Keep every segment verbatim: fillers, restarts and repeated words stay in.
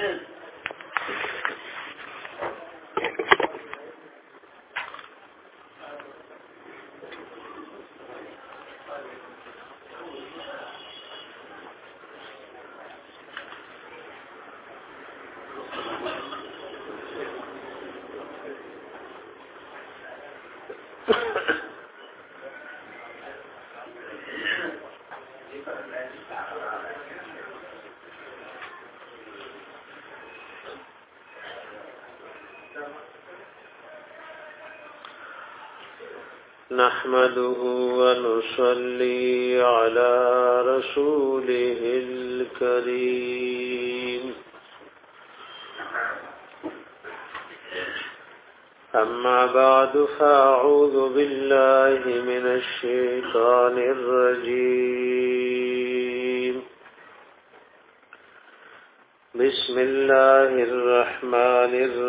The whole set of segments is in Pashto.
نحمده ونصلي على رسوله الكريم أما بعد فأعوذ بالله من الشيطان الرجيم بسم الله الرحمن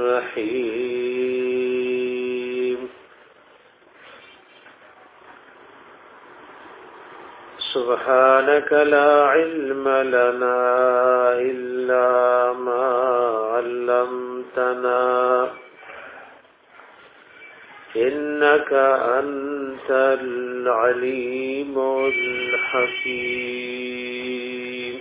الرحيم سبحانك لا علم لنا إلا ما علمتنا إنك أنت العليم الحكيم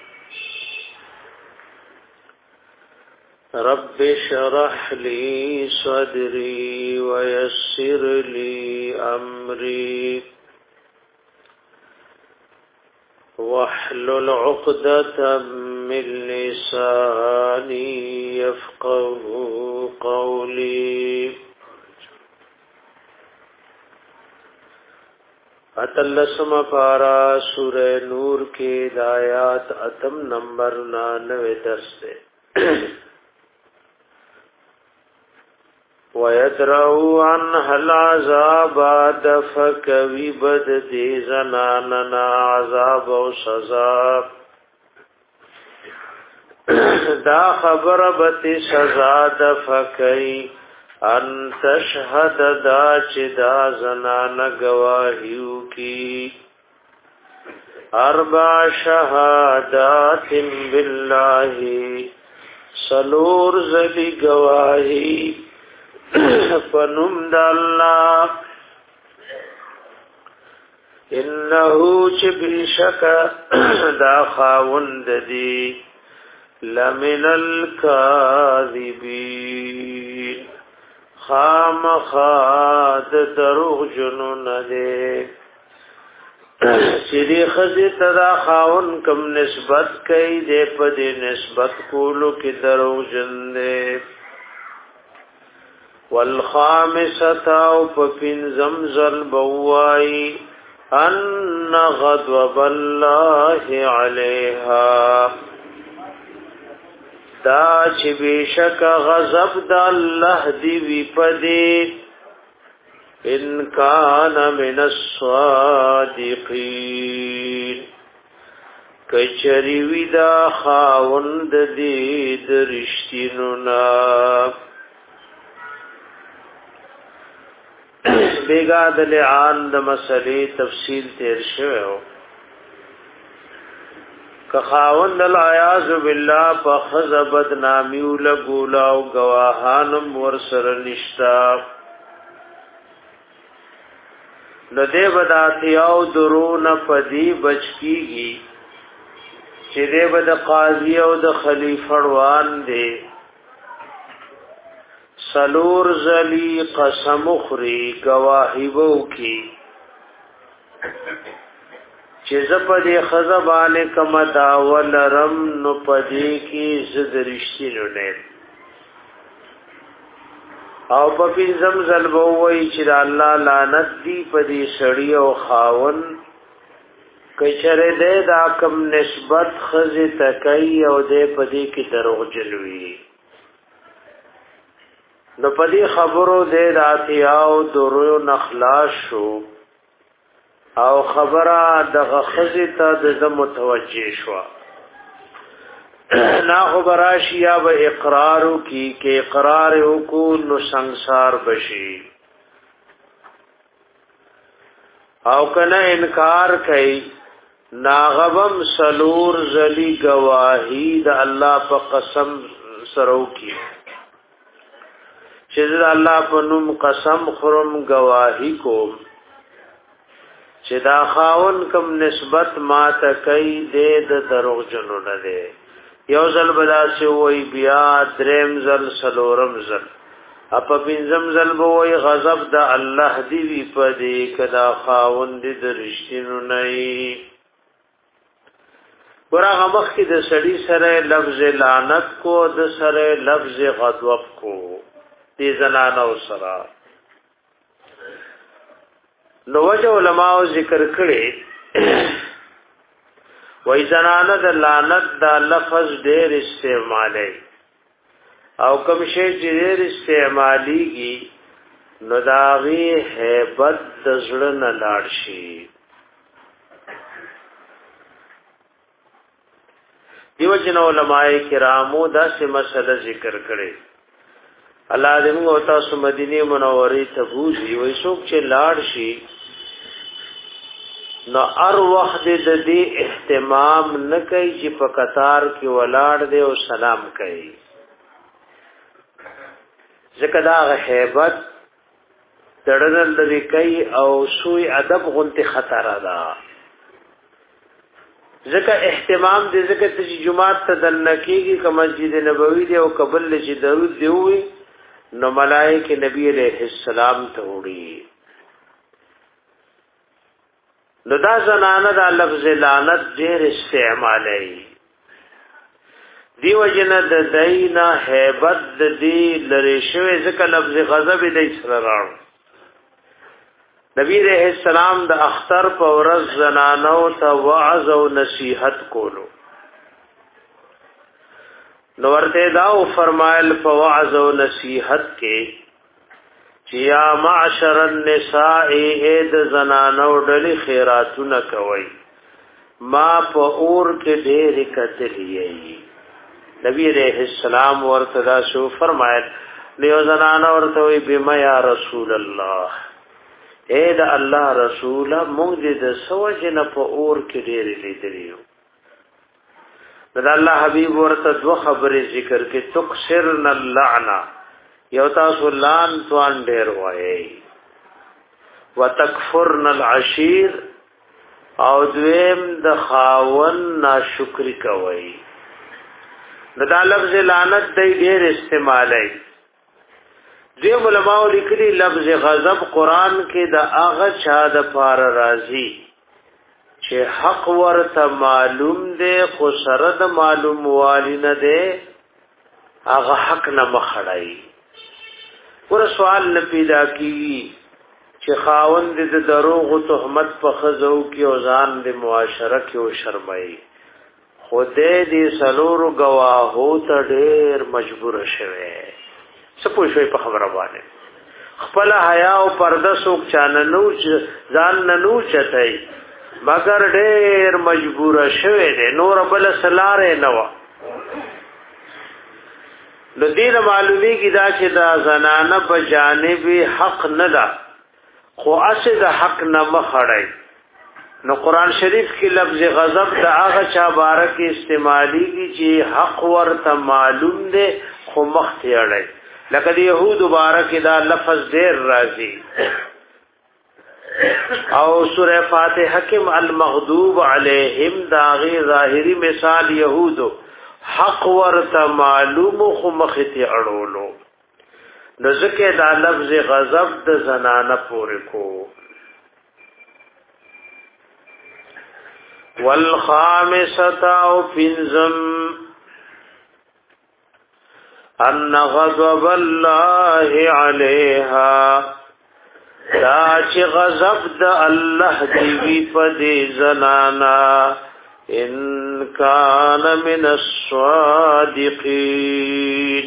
رب اشرح لي صدري ويسر لي أمري واحلل عقدة من لساني يفقه قولي اتلسم پارا سورہ نور کے دایات اتم نمبر نانوے درس دے وَيَدْرَعُوا عَنْهَا الْعَذَابَ دَفَكَوِي بَدْ دِي زَنَانَنَا عَذَابَ و سزا دا خبر بتی سزا دفکی ان تشهد دا چه دا زنان گواهیو کی اربع شهادات باللہ سلور زلی گواہی فنم دا اللہ انہو چبیشک دا خاوند دی لمن الكاذبین خام خاد دروغ جنون دے چری خزی تدا خاون کم نسبت کئی دے پدی نسبت کولو کی دروغ جن دے والخامسة او پپین زمزل بوائی ان غضب اللہ علیہا دا چی بیشک غضب دا اللہ دی وی پدی ان کان من الصادقین کچری وی دا خاوند دی درشتینونا بیگا د لعان د مسلې تفصیل تیر شوی او که خاوند العیاذ بالله په خزبد نامیو لګولا او گواهانم ورسر نشتا د دې بداتیاو درون پدی بچکیږي چې دې بد قاضی او د خلیفہ روان دی سلور زلی قسم اخری گواہی بو کی چیز پدی خزبانے کم داول رم نو پدی کی زدرشتی نونید او پپی زمزل بووی چی دا اللہ لانت دی پدی سڑی او خاون کچر دے دا کم نسبت خزی تکی او دے پدی کی دروغ جلوی نو پدی خبرو دے راتیاو درو نخلاص شو او خبره دغه خزی ته د متوجه شو نا خبراشی یا به اقرارو کی کې اقرار وکړو نو ਸੰسار بشي او کنه انکار کوي ناغبم سلور زلی گواہی دا اللہ پا قسم سرو کی چیز دا اللہ پا نم قسم خرم گواہی کوم چی دا خاون کم نسبت ما تکی دے دا دروغ جنو ندے یو زل بدا سی وی بیا درم زل سلورم زل اپا پینزم زل بوئی غضب دا اللہ دیوی پا دی کدا خاون دی درشتینو نئی گورا غمخ کی د سړی سره لفظ لعنت کو د سره لفظ غضب کو دې زنانو سره نو وجه علماء ذکر کړي وای زنانه د لعنت دا لفظ ډېر استعمالي او کوم شی چې ډېر استعماليږي نو داغي hebat د زړه نه لاړ شي دیو جن علماء کرامو دا سه مسله ذکر کړي الله دې موږ تاسو مدینه منوره ته بوزي وای څوک چې لاړ شي نو ار وخت د دې اهتمام نه کوي چې په قطار کې ولاړ دی او سلام کوي ځکه دا hebat تړل لري کوي او سوی ادب غونته خطر ده ځکه اهتمام دې ځکه چې جمعات ته دل نکېږي که مسجد نبوي دی او قبل چې درود دی وي نو ملائکه نبی عليه السلام ته وړي نو دا زنانه دا لفظ لعنت ډېر استعمالي دیو جن د دینا hebat د دې لری شوی ځکه لفظ غضب دې سره راو نبی علیہ السلام د اختر په ورځ زنانو ته وعظ او نصیحت کولو نو ورته دا فرمایل په وعظ او نصیحت کې چې یا معشر النساء اید زنانو ډلې خیراتونه کوي ما په اور کې ډېر کتلې نبی علیہ السلام ورته دا شو فرمایل نو زنانو ورته وی بما یا رسول الله اے دا الله رسول مونږ دې د سوجن په اور کې ډېر لیدلیو دا الله حبیب ورته دو خبرې ذکر کې تکسرن اللعنه یو تاسو لان توان ډېر وایي وتکفرن العشیر او دویم د خاون ناشکری کوي دا لفظ لعنت دی ډېر استعمالي دی علماء لیکلي لفظ غضب قران کې د اغه چا د پار راضي چې حق ورته معلوم دی خو سره د معلوم والی نه دی اغه حق نه مخړای ور سوال نه پیدا کیږي چې خاوند د دروغ او تهمت په خزو کې او ځان د معاشره کې او شرمای خوده دې سلور گواهو ته ډېر مجبور شوه سپوږ شوی په خبره باندې خپل حیا او پرده سوک چاننو ځان ننو چتای مگر ډېر مجبور شوی دی نور بل سلاره نه و د دې معلومی کی دا چې دا زنانه په جانب حق نه ده خو اسه د حق نه مخړای نو قران شریف کې لفظ غضب د هغه چا بارک استعمالي کی چې حق ورته معلوم دی خو مخ ته اړای لکه دی یهود مبارک دا لفظ ډیر راځي او سوره فاتحه کې المغضوب علیهم دا غی ظاهری مثال یهود حق ورته معلوم خو مخته اړولو نو ځکه دا لفظ غضب د زنانه پورې کو والخامسه او فنزم ان غضب الله عليها دا چې غضب د الله دی په دې زنانا ان کان من الصادقین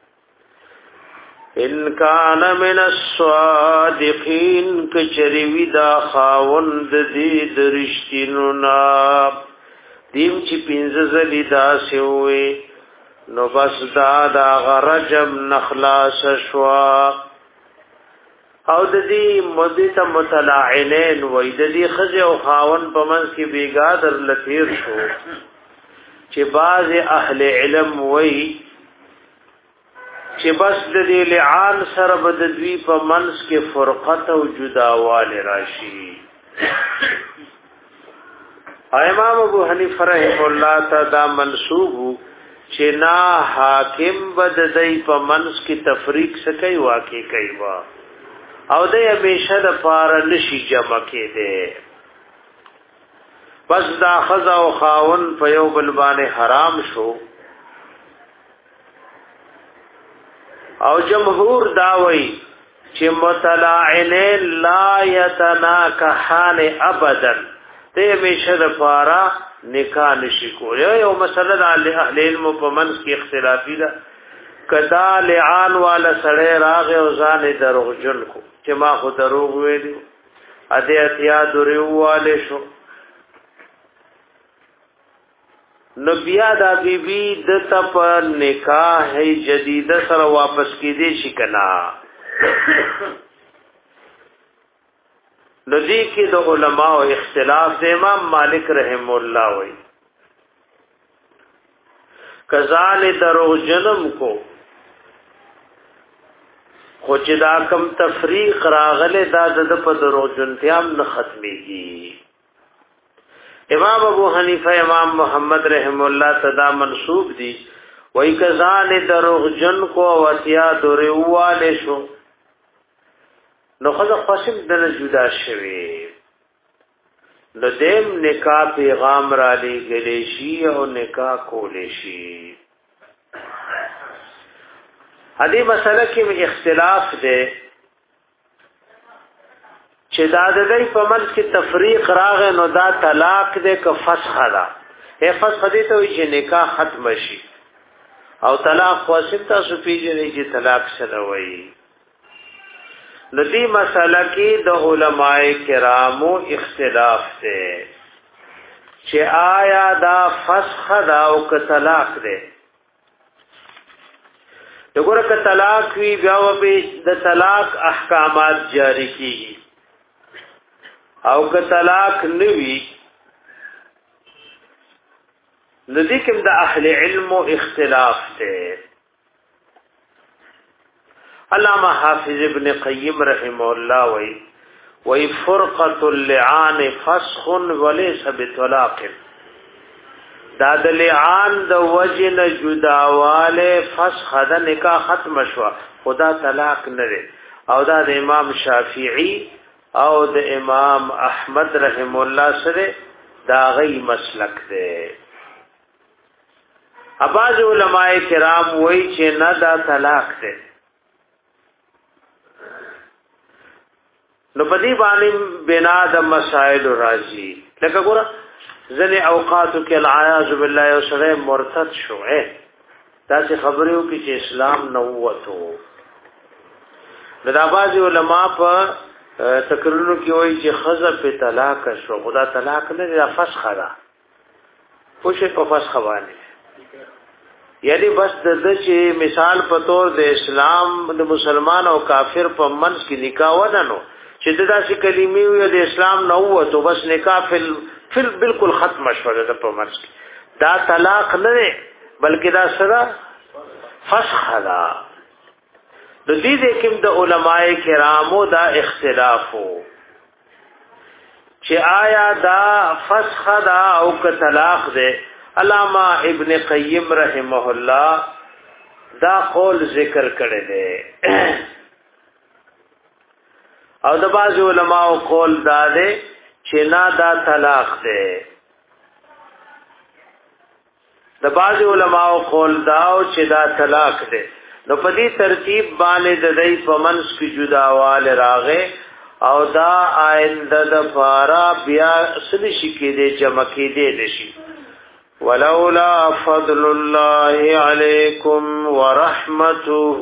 ان کان من الصادقین کچری ودا خاوند دې درشتینو نا دیم چې پینځه زلی دا سوې نو بس دا دا غرجم نخلاص شوا او د دې مدته متلاعنین وای د دې خزه او خاون په منځ کې بیګا در لثیر شو چې بعض اهل علم وای چې بس د دې لعان سره بد دوی په منځ کې فرقت او جداواله راشي. امام ابو حنیفه رحمه الله تعالی منسوب چې نا حاکم بد دای په منځ کې تفریق سکی واقع کوي وا او د همیشه د پار نشي جمع کېده. بس دا خزا او خاون په یو بل باندې حرام شو او جمهور داوي چې متلاعن لا يتناكحان ابدا ته همیشه د پارا نکاح نشي کول. یو مسله د اهل علم په منځ کې اختلافي ده کدا لعان والا سړی راغ او ځان دروغجن کو چې ما خو دروغ ویلو ا دې اتیا دروواله شو نو بیا دا بی بی د تپ نکاح جدید سره واپس کیدې شي کنا. نو دې کې د علماء اختلاف د امام مالک رحم الله وای کزال درو جنم کو خو چې دا کم تفریق راغله دا د په درو جنتیام نه ختميږي. امام ابو حنیفه امام محمد رحم الله تدا منسوب دي وای کزال درو جن کو وتیا درواله شو نو خدای قسم د جدا شوی نو دیم نکاح پیغام را لګلې شي او نکاح کولې شي. هدي مسله کې اختلاف ده چې دا د دې په منځ کې تفریق راغی نو دا طلاق ده که فسخ ده. اے فسخ دې ته وي چې نکاح ختم شي او طلاق واسطه تاسو پیژنئ چې طلاق څه وایي. ندی مسئلہ کی د علماء کرامو اختلاف ده چې آیا دا فسخ دا او که طلاق ده. دغه که طلاق وی بیا به د طلاق احکامات جاری کیږي او که طلاق نوی ندی کوم د اهل علم اختلاف ده. علامہ حافظ ابن قیم رحمه الله وی وی فرقة اللعان فسخ وليس بطلاق. دا د لعان د وجن جداواله فسخ د نکاح ختم شو خدا طلاق نه او دا د امام شافعی او د امام احمد رحمه الله سره دا غي مسلک ده. اباظ علماء کرام وی چې نه دا طلاق ده. نو بدی باندې بنا د مسائل راځي لکه ګور ځنه اوقاتو کې العیاذ بالله او سره مرتد شو اے دا چې خبرو کې چې اسلام نو وته دا باز علماء په تقریرونو کې وایي چې خزه په طلاق شو خدا طلاق نه دا فسخ ده خو شي په فسخ باندې یعنی بس د چې مثال په تور د اسلام د مسلمان او کافر په منځ کې نکاح ودانو چې دا چې کلمې وي د اسلام نه وته بس نکاح فل فل بالکل ختم شو د په مرز دا طلاق نه بلکې دا سره فسخ ده. د دې د کوم د علماء کرامو دا اختلافو چې آیا دا فسخ ده او که طلاق ده. علامہ ابن قیم رحمه الله دا قول ذکر کړی دی او د باز علماء قول دا دی چې نه دا طلاق دی. د باز علماء قول دا او چې دا طلاق دی. نو په دې ترتیب باندې د دې په منځ کې جداواله راغې او دا آینده د فارا بیا سلی شي کې دې جمع کې دې نشي. ولولا فضل الله علیکم ورحمته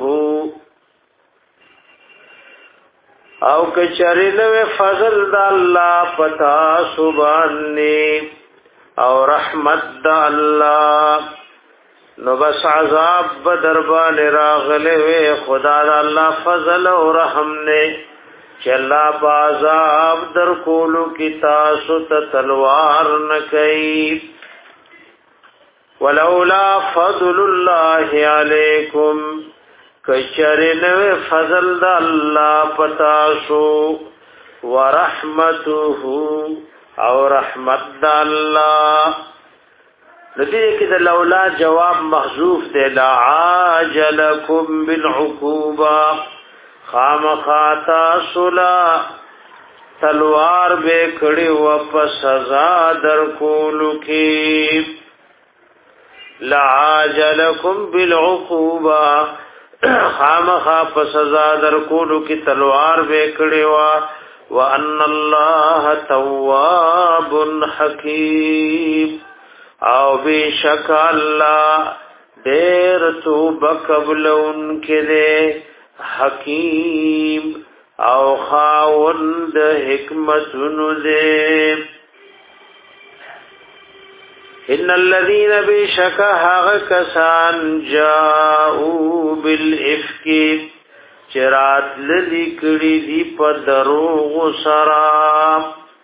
او کچری نو فضل د الله پتا سبحانه او رحمت د الله نو بس عذاب بدربان راغله وی خدا د الله فضل او رحم نه چلا بازاب در کولو کی تاسو ته تلوار نکئی ولولا فضل الله علیکم کچرن فضل د الله پتاسو ورحمته او رحمت د الله دې کې د لولا جواب محذوف دی لا عاجلکم بالعقوبه خامخاتا سلا تلوار بے کڑی و پسزا در کولو کی لعاجلکم بالعقوبہ خامخا پسزا در کولو کی تلوار بے کڑی و وان اللہ تواب حکیم او بے شک اللہ دیر توبہ قبل ان کے دے حکیم او خاوند حکمتونو دے ان الذين بشكا کسان جاءوا بالافك چرات للیکړي دی په دروغ سرا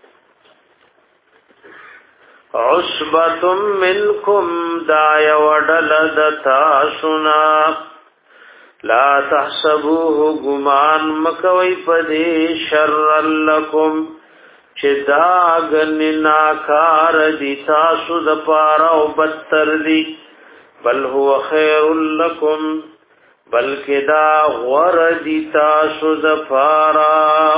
عصبه منکم دای وډل دتا سنا لا تحسبوه گمان مکوی پدی شر لکم چه داغن ناکار دی تاسو دپارا و بدتر دی بل هو خیر لکم بلکہ دا غور دی تاسو دپارا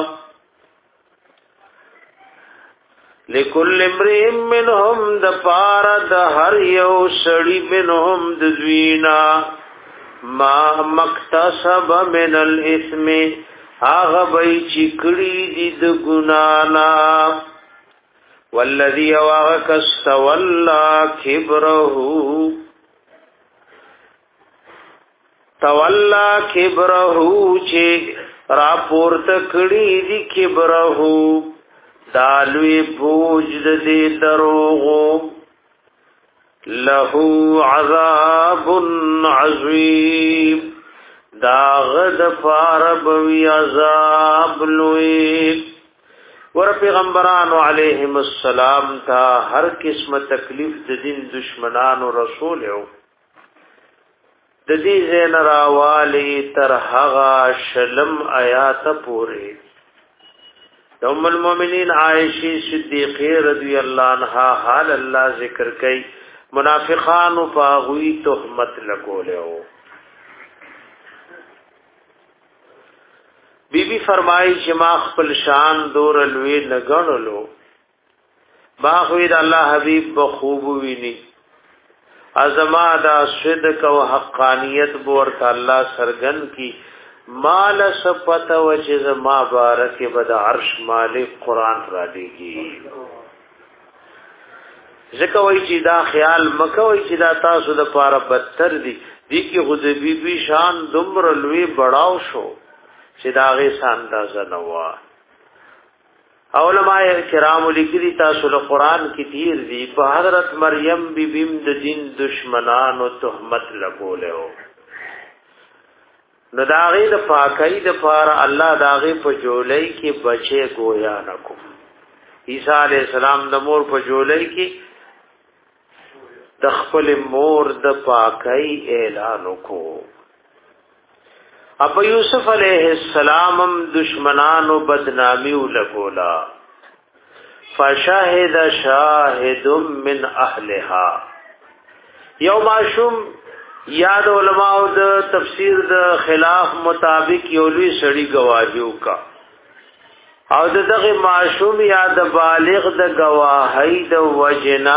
لکل امرئ منهم دپارا دا هر یو سڑی منهم ددوینا ما مکتسب من الاثم آغا بی چکڑی دی د گنانا والذی آغا کستولا کبرہو تولا کبرہو چه راپورت کڑی دی کبرہو دالوی بوجد دی دروغو له عذاب عظیم داغد فاربوی عذاب لوی ور پیغمبرانو علیہم السلام تا ہر قسم تکلیف د دین دشمنانو رسول یو د دې زین راوالی تر هغه شلم آیات پوری ام المؤمنین عائشہ صدیقہ رضی اللہ عنہا حال اللہ ذکر کئی منافقان فاغوی تهمت لګولیو بی بی فرمایي چې ما خپل شان دور لوی لګړلو باغوی د الله حبیب بخوب ویني ازما دا صدق او حقانیت بور الله سرغن کی مال سپت وجز ما بارک بد عرش مالک قران را دیږي زکه وای چې دا خیال مکه وای چې دا تاسو د پاره بدتر دي دي کې خود بی بی شان دمر لوی بڑاو شو چې دا غي اندازه نوا علماء کرام لیکلي تاسو له قران کې تیر دي په حضرت مریم بی بیم د دین دشمنانو تهمت لګولیو نو دا غي د پاکۍ د پاره الله دا غي په جولای کې بچي گویا نکو عیسی علی السلام د مور په جولای کې د خپل مور د پاکۍ اعلان وکړو ابو یوسف علیہ السلام دشمنانو بدنامی لګولا فشاهد شاهد من اهلها یوم معشوم یاد علماء د تفسیر د خلاف مطابق یو لوی سړی گواهیو کا او دغه معشوم یاد بالغ د گواهی د وجنا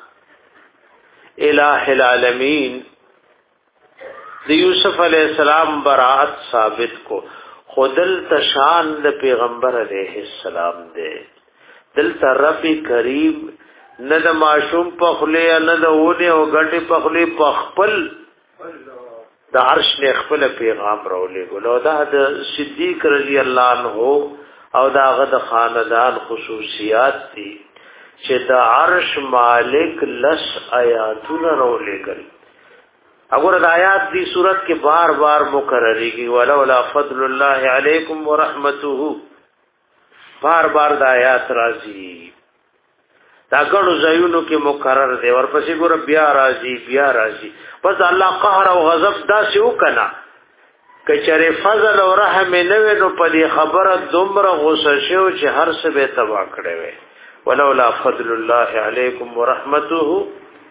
الہ العالمین د یوسف علیہ السلام برات ثابت کو خودل تشان د پیغمبر علیہ السلام دے دل رب کریم نه د معشوم په خله نه د ونه او غټي په خله په خپل د عرش نه خپل پیغام راولې ګلو دا د صدیق رضی الله عنه او داغه د خاندان خصوصیات دي چې د عرش مالک لس آیاتونه راولې ګل اگر د آیات دی صورت کې بار بار مکرری کی ولولا فضل الله علیکم ورحمته بار بار د آیات راځي دا ګڼو ځایونو کې مکرر دی ورپسې ګور بیا راځي بیا راځي پس الله قهر او غضب داسې وکنا کچره فضل او رحم نه وینو په دې خبره دومره غوسه شو چې هر څه به تبا کړي وي ولولا فضل الله علیکم ورحمته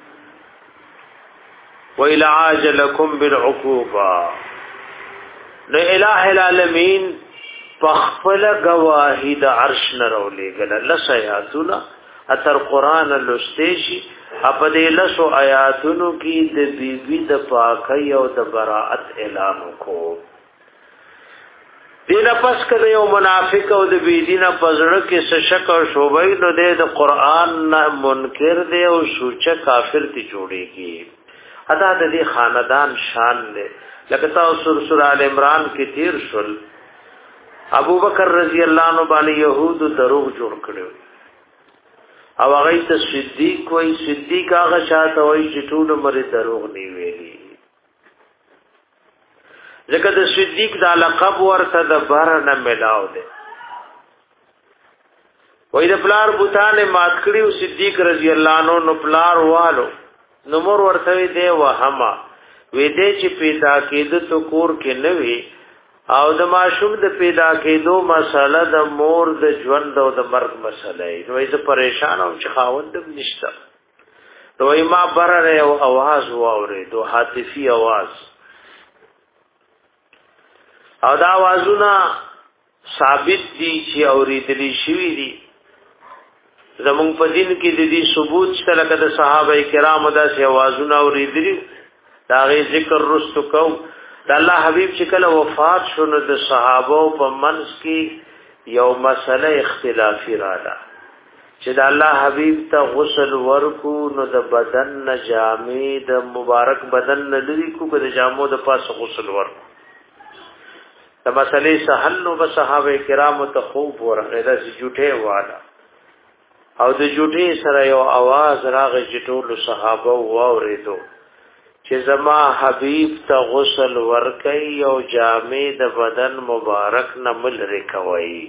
وإلى عاجلكم بالعقوبة نو الہ العالمین پخپل گواہی د عرش نرولې گله لسیاتنا اتر قران لستیشی په دې لسو آیاتونو کې د بیبي د پاکۍ او د براءت اعلان وکړو دینه پس کله یو منافق او د بيدینه پزړه کې څه شک او شوبې نو د قران نه منکر دی او سوچ کافر تی جوړيږي ادا د دې خاندان شان دی لکه تاسو سورہ ال عمران کې تیر شول ابو بکر رضی الله عنه باندې يهود دروغ جوړ کړو او هغه ته صدیق وای صدیق هغه شاته وای چې ټول مری دروغ نی ویلي ځکه د صدیق د لقب ورته د بار نه ملاو دي وای د پلار بوتانه مات کړیو صدیق رضی الله عنه نو پلار والو نو مور ورته دی وهما وې دې چې پیدا کېد تو کور کې نه وی او د ماشوم د پیدا کېدو مسله د مور د ژوند او د مرګ مسله ای نو زه پریشان او چې خاوندم نشته نو ما برره او आवाज واوري دو هاتفي आवाज او دا आवाजونه ثابت دي چې اوریدلی شوی دي زمون په دین کې د دې ثبوت شته لکه د صحابه کرامو داسې आवाजونه اوریدلی دا غي ذکر رستو کو د الله حبیب چې کله وفات شونه د صحابه په منځ کې یو مسله اختلافي راځه چې د الله حبیب ته غسل ورکو نو د بدن نجامي د مبارک بدن لري کو د جامو د پاس غسل ورکو د مسلې سهل نو به صحابه کرام ته خوب ورغله د جوټه والا او د جوټه سره یو आवाज راغی چې ټول صحابه واوریدو چې زما حبیب ته غسل ورکي او جامع د بدن مبارک نه مل رکوي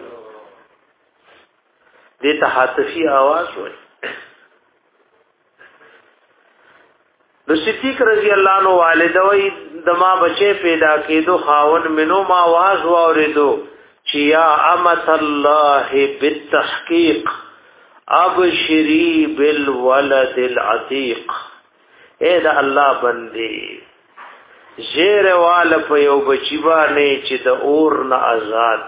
دې ته هاتفي आवाज وای د صدیق رضی الله عنه والد وای د ما بچي پیدا کېدو خاون منو ما आवाज واوریدو چې یا امت الله بالتحقیق ابشری بالولد العتیق اے دا الله بندي زیر وال په یو بچی باندې چې د اور نه آزاد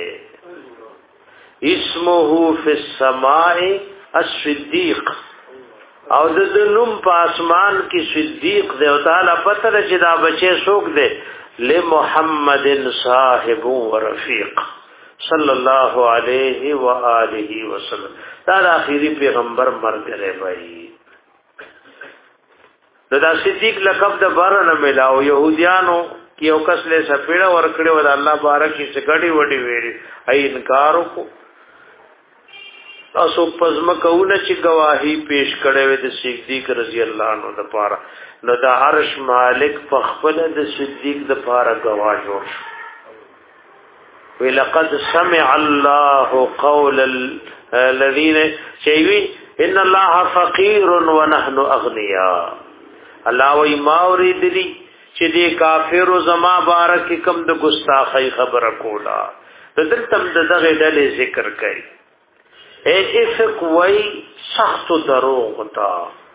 دی اسمه فی السماء الصدیق او د نوم په اسمان کې صدیق دی او تعالی پته چې دا بچی څوک دی لمحمد صاحب و رفیق صلی الله علیه و آله وسلم دا د اخیری پیغمبر مرګ لري نو دا صدیق لقب د بارنه ملاو يهوديانو کې یو کس له سپېړه ورکړې و د الله بارک چې ګډي وډي ویلي اي انکار وکړو تاسو پزما کوونه چې گواہی پیش کړې و د صدیق رضی الله عنه د پاره نو د عرش مالک په خپل د صدیق د پاره گواه جوړ ولقد سمع الله قول الذين شيوي ان الله فقير ونحن اغنياء الله وی ماوری دلی چې دې کافر او زما بارک کم د ګستاخی خبره کولا د دلتم دغه ډلې ذکر کړي اے افق وی سخت دروغ تا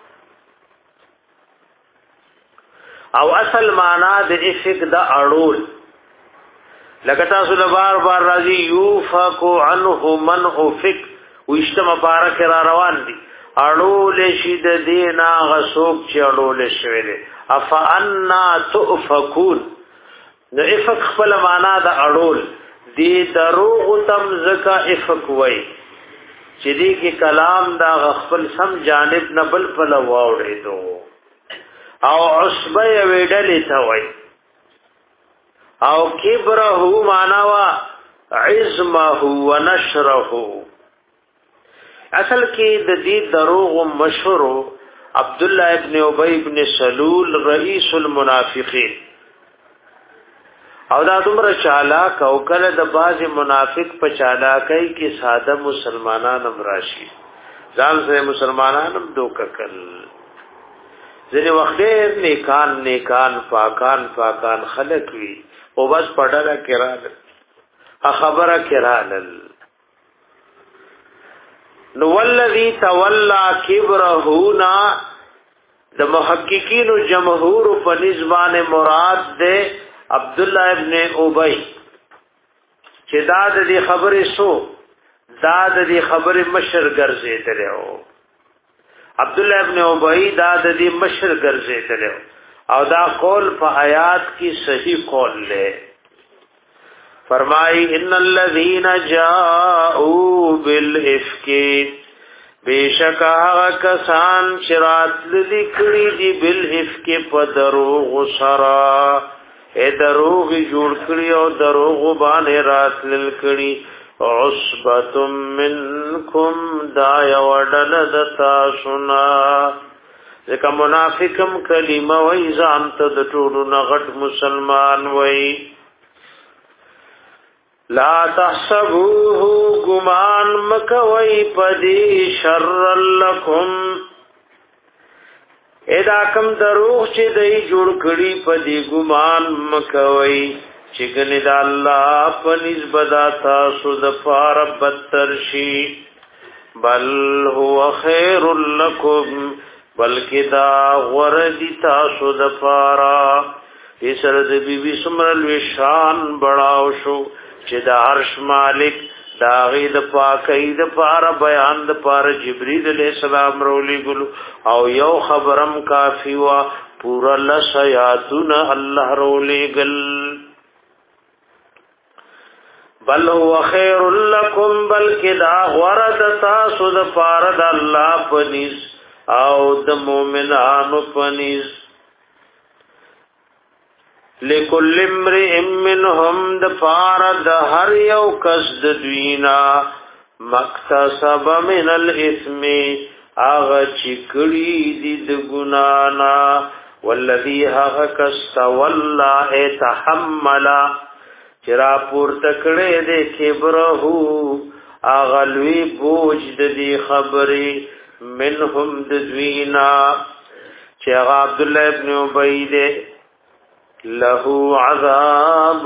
او اصل معنا د افق د اړول لکه تاسو د بار بار راځي یوفق عنه من افق وشتم بارک را روان دي اړول شي د دینا غسوک چې اړول شوی دی افانا تؤفكون نو افک خپل معنا د اړول دی دروغ تم زکا افک وای چې دی کې کلام دا خپل سم جانب نه بل په لواوړې دو او عصبه ویډلې ته وای او کبره معنا وا عزمه ونشره اصل کې د دې دروغ مشهور عبد الله ابن ابي ابن سلول رئيس المنافقين او دا دومره چالاک او کله د باز منافق په چالاکۍ کې ساده مسلمانان هم راشي ځان سره مسلمانان هم دوککل ځنې وخت نیکان نیکان پاکان پاکان خلق وي او بس پډاله کړه خبره کړه نو والذي تولى كبره نا د محققین او جمهور په نسبانه مراد ده عبد الله ابن ابي چې دا د دې خبرې سو دا د دې خبرې مشر ګرځیدلو عبد الله ابن ابي دا د دې مشر ګرځیدلو او دا قول په آیات کې صحیح قول له فرمائی ان الذين جاءوا بالافك بیشک هغه کسان شرات لذکری دی بالافک په دروغ سرا اے دروغ جوړ کړی او دروغ باندې راتل کړی عصبۃ منکم دا یوډل د تاسو نه ځکه منافقم کلمه وای ځان ته د ټولو نه غټ مسلمان وای لا تحسبوه گمان مکوی پدی شر لکم ادا کم دروغ چې دای جوړ کړي پدی گمان مکوی چې ګنې د الله په نسبت تاسو د پاره بدتر شي بل هو خیر لکم بلکې دا غردی تاسو د پاره ایسر د بیبي سمرل وشان بڑاو شو چې د عرش مالک دا غي د پاکۍ د پاره بیان د پاره جبرئیل علیہ السلام رولي ګلو او یو خبرم کافی وا پورا لسیاتن الله رولي گل بل هو خیر لکم بلکې دا غرد تاسو د پاره د الله پنيز او د مؤمنانو پنيز لکل امرئ منهم د فارد هر یو کس د دوینا مکتسب من الاثم اغه چکړی دي د ګنانا والذي هغه کس تولا اتحمل چرا پور تکړه د کبره اغه لوی بوج د دې خبرې منهم د دوینا چې عبد الله ابن ابي له عذاب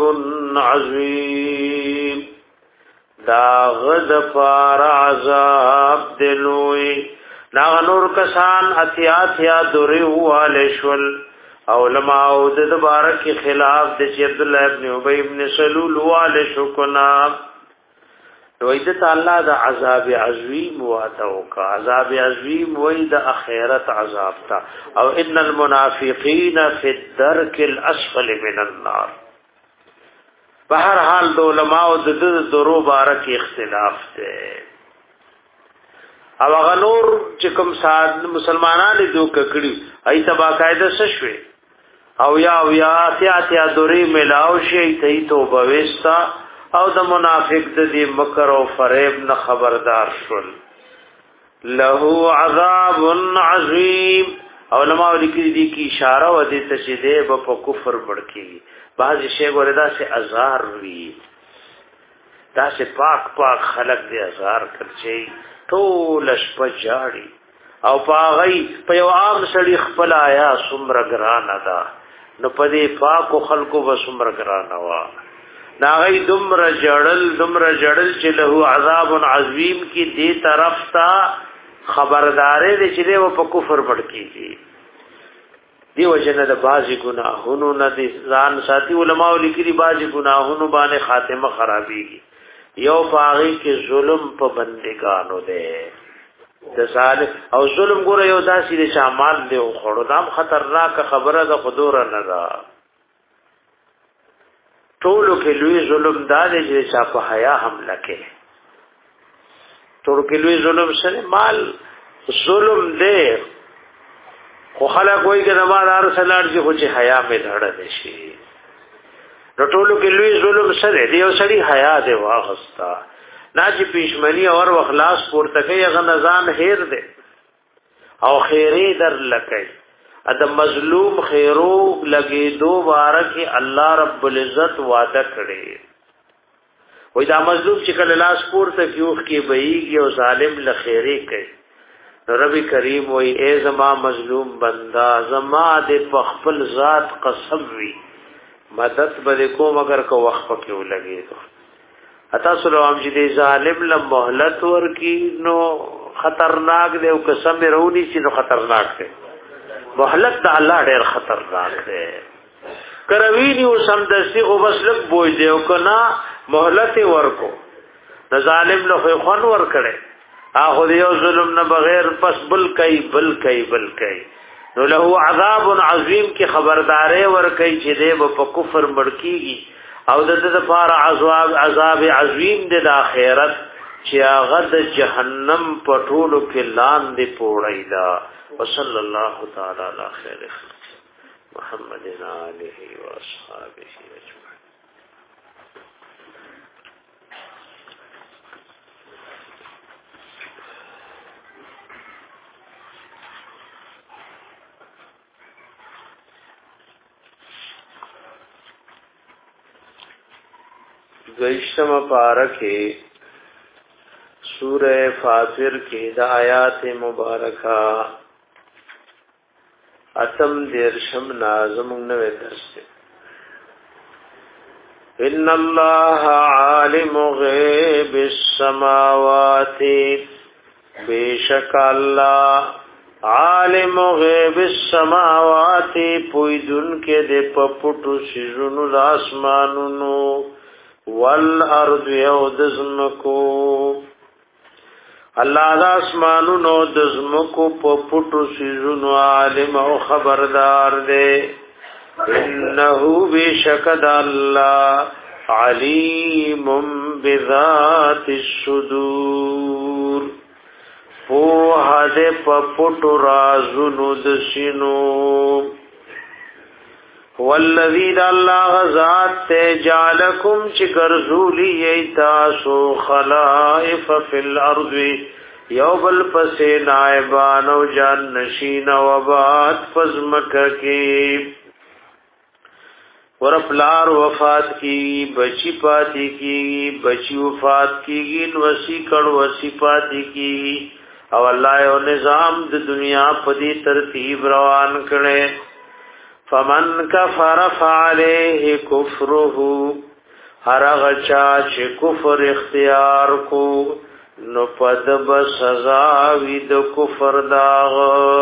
عظیم دا غد فار عذاب دلوی نا نور کسان اتیات یا دوری واله شول علماء د بارک خلاف د عبد الله ابن ابي ابن سلول واله شو کنا دویده تعالی د عذاب عظیم واتو کا عذاب عظیم وای د اخرت عذاب تا او ان المنافقین فی الدرک الاسفل من النار بهر حال د علماء د درو بارک اختلاف ته او غنور چې کوم سات مسلمانانو دوک کړي ای تبا قاعده سشوي او یا او یا اتیا دوری ملاو شي ته توبه وستا او د منافق د دې مکر او فریب نه خبردار شول له عذاب عظیم علماء لیکلي دي کی اشاره و دې ته چې دې په کفر بڑکی بعض شی وردا سے ازار وی دا سے پاک پاک خلق دې ازار کړي ټول شپه جاړي او پاغي په یو عام سړي خپل آیا سمر ګران ادا نو پدې پاکو خلقو و سمر ګران وا ناغی دمر جړل دمر جړل چې له عذاب عظیم کی دی طرف تا خبردارې دې چې و په کفر بڑکیږي دی وجنه د بازي ګناهونو نه دي ځان ساتي علماء لیکلي بازي ګناهونو باندې خاتمه خرابيږي یو پاغي کې ظلم په بندګانو ده د ظالم او ظلم ګره یو داسې د شامل دی او خړو دام خطرناک خبره ده خودور نه ده ټولو کې لوی ظلم دا دی چې چا په حیا حمله کوي ټولو کې لوی ظلم سره مال ظلم دی خو خلک وایي چې ما دار سلار چې خو چې حیا مې دړه شي نو ټولو کې لوی ظلم سره دی یو سړي حیا دی واغستا نه چې پښمنی اور اخلاص پورته کوي هغه نزان هیر دی او خیری در لکای د مظلوم خیرو لګې دو بارکه الله رب العزت وعده کړي وای دا مظلوم چې کله لاس پورته کیوخ کې بهيږي او ظالم لخيري کوي رب کریم وای اے زما مظلوم بندا زما د خپل ذات قسم وی مدد به کوم اگر کو وخت پکې ولګي اتا سلام چې د ظالم له مهلت ورکی نو خطرناک دی او قسم رونی چې نو خطرناک دی مهلت د الله ډېر خطرناک دی کروینی او سمدستی خو بس لک بوج دی او کنا مهلت ورکو د ظالم له خون ور کړي اخو دیو ظلم نه بغیر پس بل کای بل کای بل کای نو له عذاب عظیم کی خبرداري ور کوي چې دی په کفر مړکیږي او د دې لپاره عذاب عذاب عظیم د اخرت چې هغه د جهنم په ټولو کې لاندې پوړی دا وصلی الله تعالی علی خیر محمد علیه و اصحابہ اجمعین. دویشتم پارکه سورہ فاطر کی دا آیات مبارکہ اتم دیرشم نازم نوے درس ان اللہ عالم غیب السماوات بیشک اللہ عالم غیب السماوات پویدن کے دے پپٹو سیزنو داسمانونو والارض یودزمکو الله د اسمانونو د زمکو په پټو سيزونو عالم او خبردار دی انه بشکد الله علیم بذات الصدور په هده په پټو رازونو د سينو والذین الله ذات تجعلکم چکرزولی ایتاسو خلائف فی الارض یوبل پس نائبان و جان نشین و بات فزمک کی ورپلار وفات کی بچی پاتی کی بچی وفات کی گین وسی کڑ وسی پاتی کی او اللہ او نظام د دنیا پدی ترتیب روان کرے فمن کفر فعليه کفره هر غچا چې کفر اختیار کو نو پد بسزا وی د کفر داغ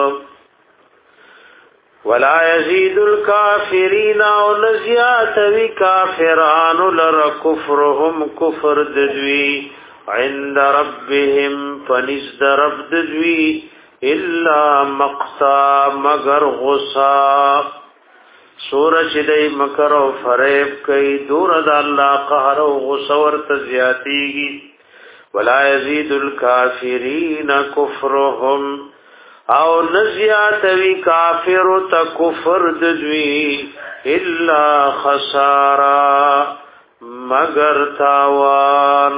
ولا يزيد الكافرين او نزيات وی کافران لر کفرهم کفر ددوی عند ربهم فنزد رب ددوی الا مقتا مگر غصا سورج دی مکر و فریب کئی دور دا اللہ قہر و غصور تزیاتیگی ولا یزید الکافرین کفرهم او نزیاتوی کافر تا کفر ددوی الا خسارا مگر تاوان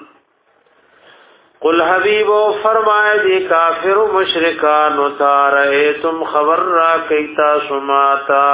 قل حبیبو فرمائے دی کافر و مشرکان اتارئیتم خبر را کیتا سماتا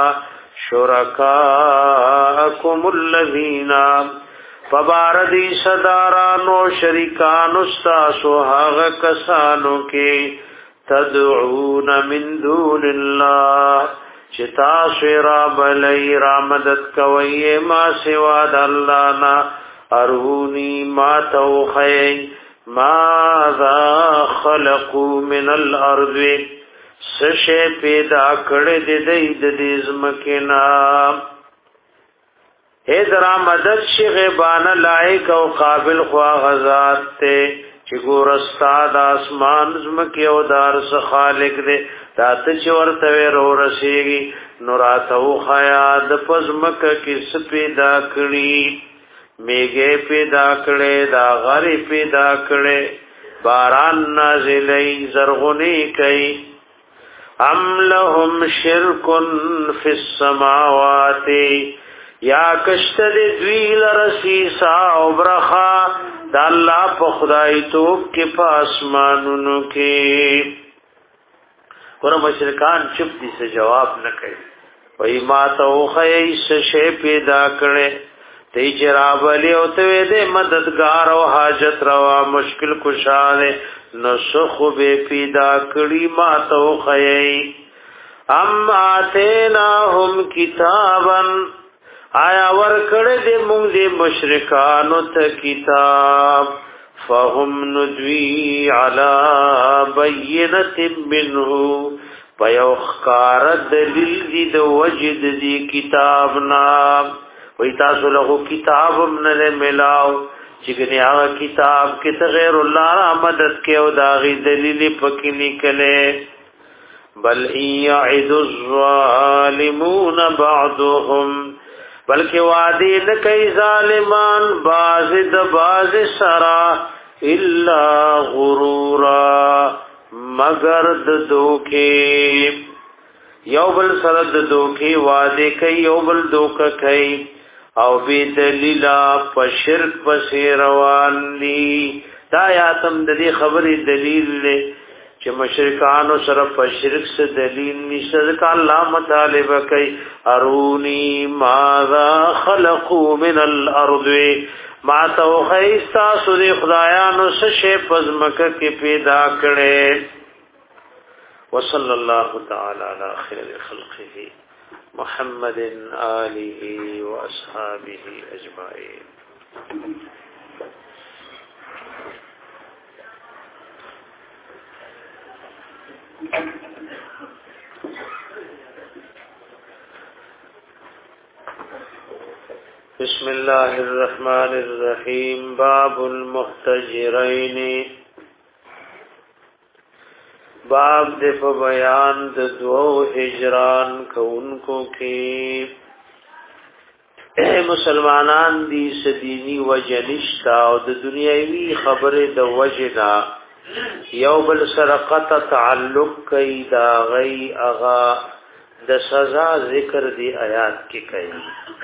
شرکاءکم الذین فباردی صدارانو شرکان استاسو حاغ کسانو کے تدعون من دون اللہ چتاسو راب لئی رامدت کوئی ما سواد اللہ نا ارونی ما توخی ماذا خلقوا من الارض سشه پیدا کړه د دې د زمکنا اے درا مدد شي غیبانه لایق او قابل خوا غزاد ته چې ګور استاد اسمان زمکه او دار س خالق دې رات چې ورته ورو رسیږي نورات او خیا د پزمک کې س پیدا کړي میګه پیدا کړي دا غری پیدا کړي باران نازلې زرغونی کوي ام لهم شرک فی السماوات یا کشت دوی لرسیسا او برخا دا اللہ پا خدای توب کے پاسمانونو کے ګور مشرکان چپ دي څه جواب نه کوي وای ما ته خیس شی پیدا کړي تی چرابلی او ته دې مددگار او حاجت روا مشکل کشاله نسخ به پیدا کړي ما ته خی ام اتیناهم کتابا آیا ور کړه دې موږ دې مشرکانو ته کتاب فهم ندوی علی بینۃ منه پیوخکار دلیل دې د وجد دې کتاب نام وی تاسو له کتابم نه ملاو چې ګنې هغه کتاب کې غیر الله را مدد کې او داغي دلیل پکې نکله بل یعد الظالمون بعضهم بلکې وعده نه کوي ظالمان باز د باز سرا الا غرورا مگر د دوکي یو بل سره د دوکي وعده کوي یو بل دوکه کوي او بی دلیلا په شرک پسې روان دي دا یاتم د دې خبرې دلیل له چې مشرکانو سره په شرک څخه دلیل نشته ځکه الله مطالبه کوي ارونی ماذا خلقوا من الارض ما تو خیستا سوري خدایانو څخه پزمکه کې پیدا کړي وصلی الله تعالی علی خیر خلقه محمد آله واصحابه اجمعين بسم الله الرحمن الرحيم باب المحتجرين باب د په بیان د دوو هجران کوونکو کې مسلمانان دي سديني وجنشتا او د دنیوي خبره د وجنا یو بل سرقت تعلق کوي دا غي اغا د سزا ذکر دی آیات کې کوي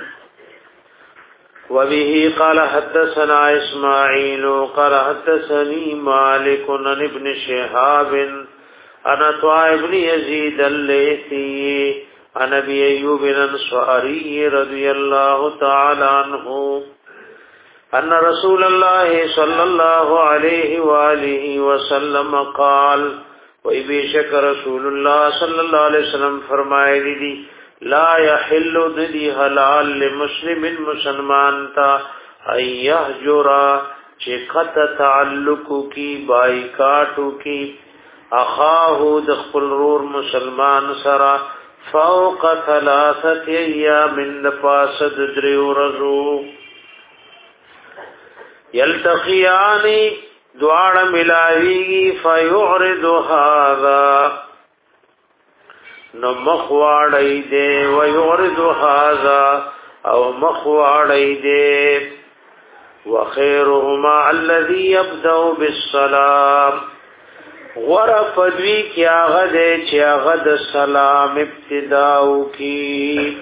وبه قال حدثنا اسماعيل قال حدثني مالك عن ابن شهاب انا طاع ابن يزيد الليثي عن ابي ايوب الانصاري رضي الله تعالى عنه ان رسول الله صلى الله عليه واله وسلم قال وبشك رسول الله صلى الله عليه وسلم فرمائے دی لا يحل ندی حلال لمسلم مسلمان تا ايهجرا چې قط تعلق کی بایکاټو کی اخاه د خپل رور مسلمان سرا فوق ثلاثه ایام من فاسد دریو رزو یلتقیان دوار ملاوی فیعرض هذا نو مخواړی دے ویعرض هذا او مخواړی دے وخيرهما الذي يبدأ بالسلام غرف دوی کیا غد چیا غد سلام ابتداو کی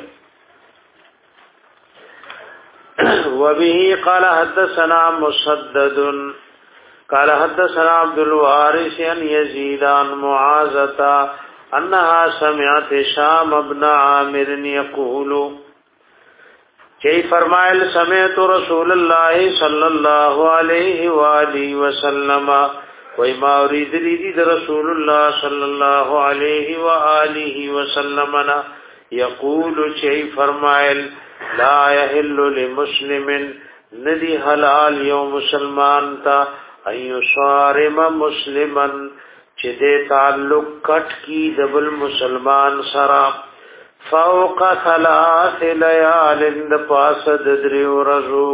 وبه قال حدثنا مسدد قال حدثنا عبد الوارث عن يزيد عن معاذة انها سمعت شام ابن عامر يقول چه فرمایل سمعت رسول الله صلى الله عليه واله وسلم وای ما اريد دي رسول الله صلى الله عليه واله وسلم يقول چه فرمایل لا يحل لمسلم ندی حلال یو مسلمان تا ایو صارم مسلما چې دې تعلق کټ کی دبل مسلمان سرا فوق ثلاث ليال د پاسد دریو رزو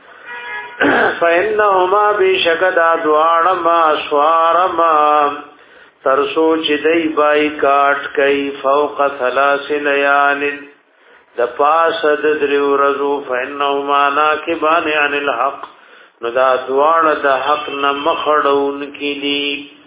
فإنهما بشکدا دوانما سوارما ترسو چې دای بای کاټ کای فوق ثلاث ليال د پاسد دریو رزو فإنهما ناکبان عن الحق نو دا دوان د حق نه مخړون کی دي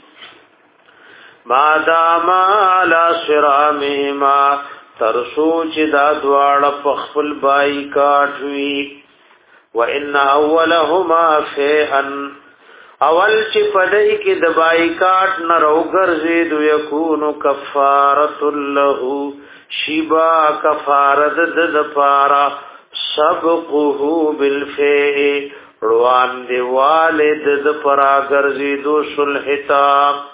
ما داما علی صرامهما ترسو چې دا دوان په خپل بای کاټ وی وان اولهما فئن اول چې پدای کې د بایکاټ نه روګرځي دو یکونو کفاره له شیبا کفارت د پارا سبقه بالفعل روان دی والد د پرا ګرځي دو صلحتا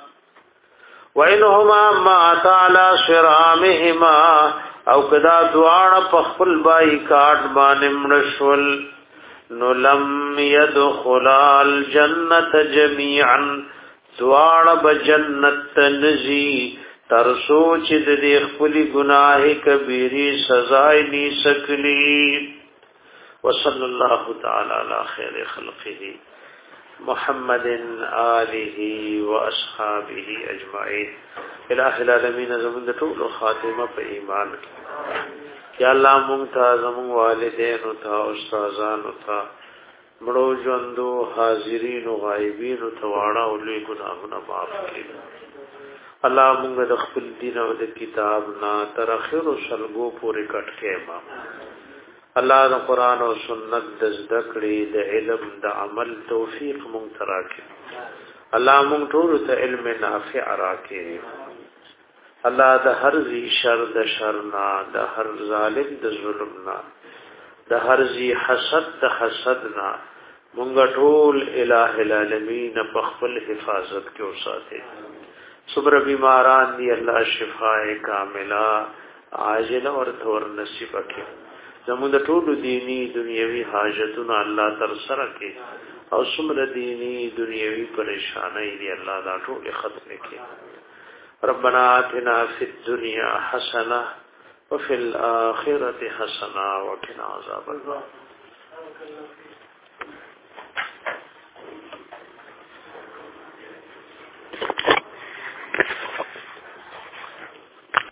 وینهما ما تعالی شرامهما او کدا دوان په خپل بایکاټ باندې مړشول نو لم يدخل الجنه جميعا دوان بجنت نزي تر سوچ د خپل گناه کبیره سزا ني سکلی وصلی الله تعالی علی خیر خلقه محمد آله واصحابه اجمعين الہ العالمین زمون ټول خاتمه په ایمان کې یا الله مونږ ته زمون والدین او ته استادان او ته مړو ژوندو حاضرین او غایبین او تواړه او لوی ګناهونه معاف کړي الله مونږ د خپل دین او د کتاب نا تر اخر شلګو پورې کټ کې امام الله د قران او سنت د ذکرې د علم د عمل توفیق مونږ تراکې الله مونږ ټول ته علم نافع راکې الله د هر ذی شر د شرنا د هر ظالم د ظلمنا د هر ذی حسد د حسدنا مونږ ټول الہ العالمین په خپل حفاظت کې اوساته صبر بیماران دی الله شفاء کامله عاجله اور ثور نصیب کړي زموږ د ټولو دینی دنیوي حاجتونو الله تر سره کې او څومره دینی دنیوي پریشانای دی الله دا ټول ختم کړي ربنا آتنا فی الدنیا حسنه وفي الاخره حسنه وقنا عذاب النار